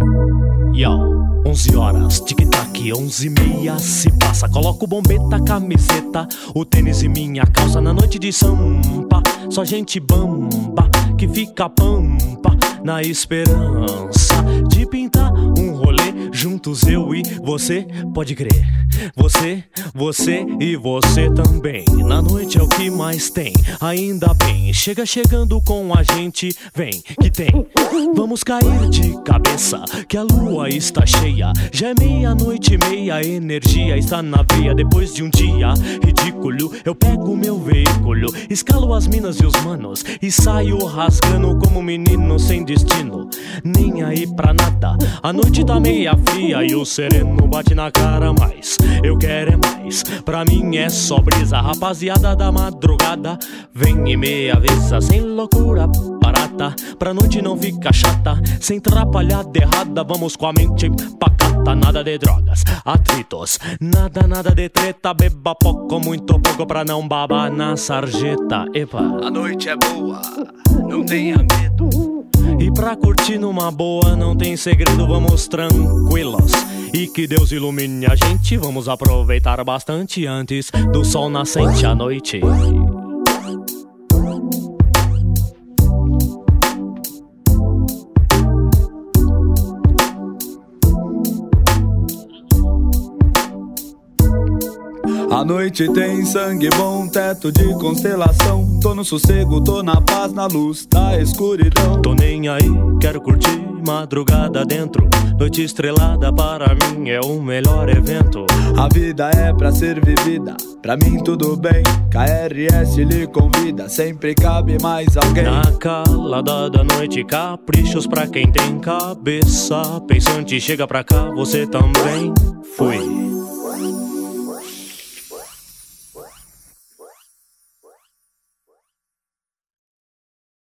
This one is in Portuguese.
Yo, 11 horas, tic-tac, 11h30 se passa. Coloco bombeta, camiseta, o tênis e minha calça. Na noite de sampa, só gente bamba que fica pampa na esperança de pintar um rolê juntos eu e você, pode crer. Você e você também. Na noite é o que mais tem, ainda bem. Chega chegando com a gente, vem que tem. Vamos cair de cabeça, que a lua está cheia. Já é meia-noite e meia, a energia está na veia. Depois de um dia ridículo, eu pego meu veículo, escalo as minas e os manos e saio rasgando como um menino sem destino, nem aí pra nada. A noite tá meia fria e o sereno bate na cara, mas eu quero é mais. Pra mim é só brisa, rapaziada da madrugada, vem e meia avessa, sem loucura barata, pra noite não ficar chata, sem trapalhada errada. Vamos com a mente empacata, nada de drogas, atritos, nada de treta. Beba pouco, muito pouco pra não babar na sarjeta. Epa, a noite é boa, não tenha medo. E pra curtir numa boa não tem segredo, vamos tranquilos. E que Deus ilumine a gente, vamos aproveitar bastante antes do sol nascente à noite. A noite tem sangue bom, teto de constelação. Tô no sossego, tô na paz, na luz da escuridão. Tô nem aí, quero curtir madrugada dentro. Noite estrelada para mim é o melhor evento. A vida é pra ser vivida, pra mim tudo bem. KRS lhe convida, sempre cabe mais alguém. Na calada da noite, caprichos pra quem tem cabeça pensante. Chega pra cá, você também. Fui.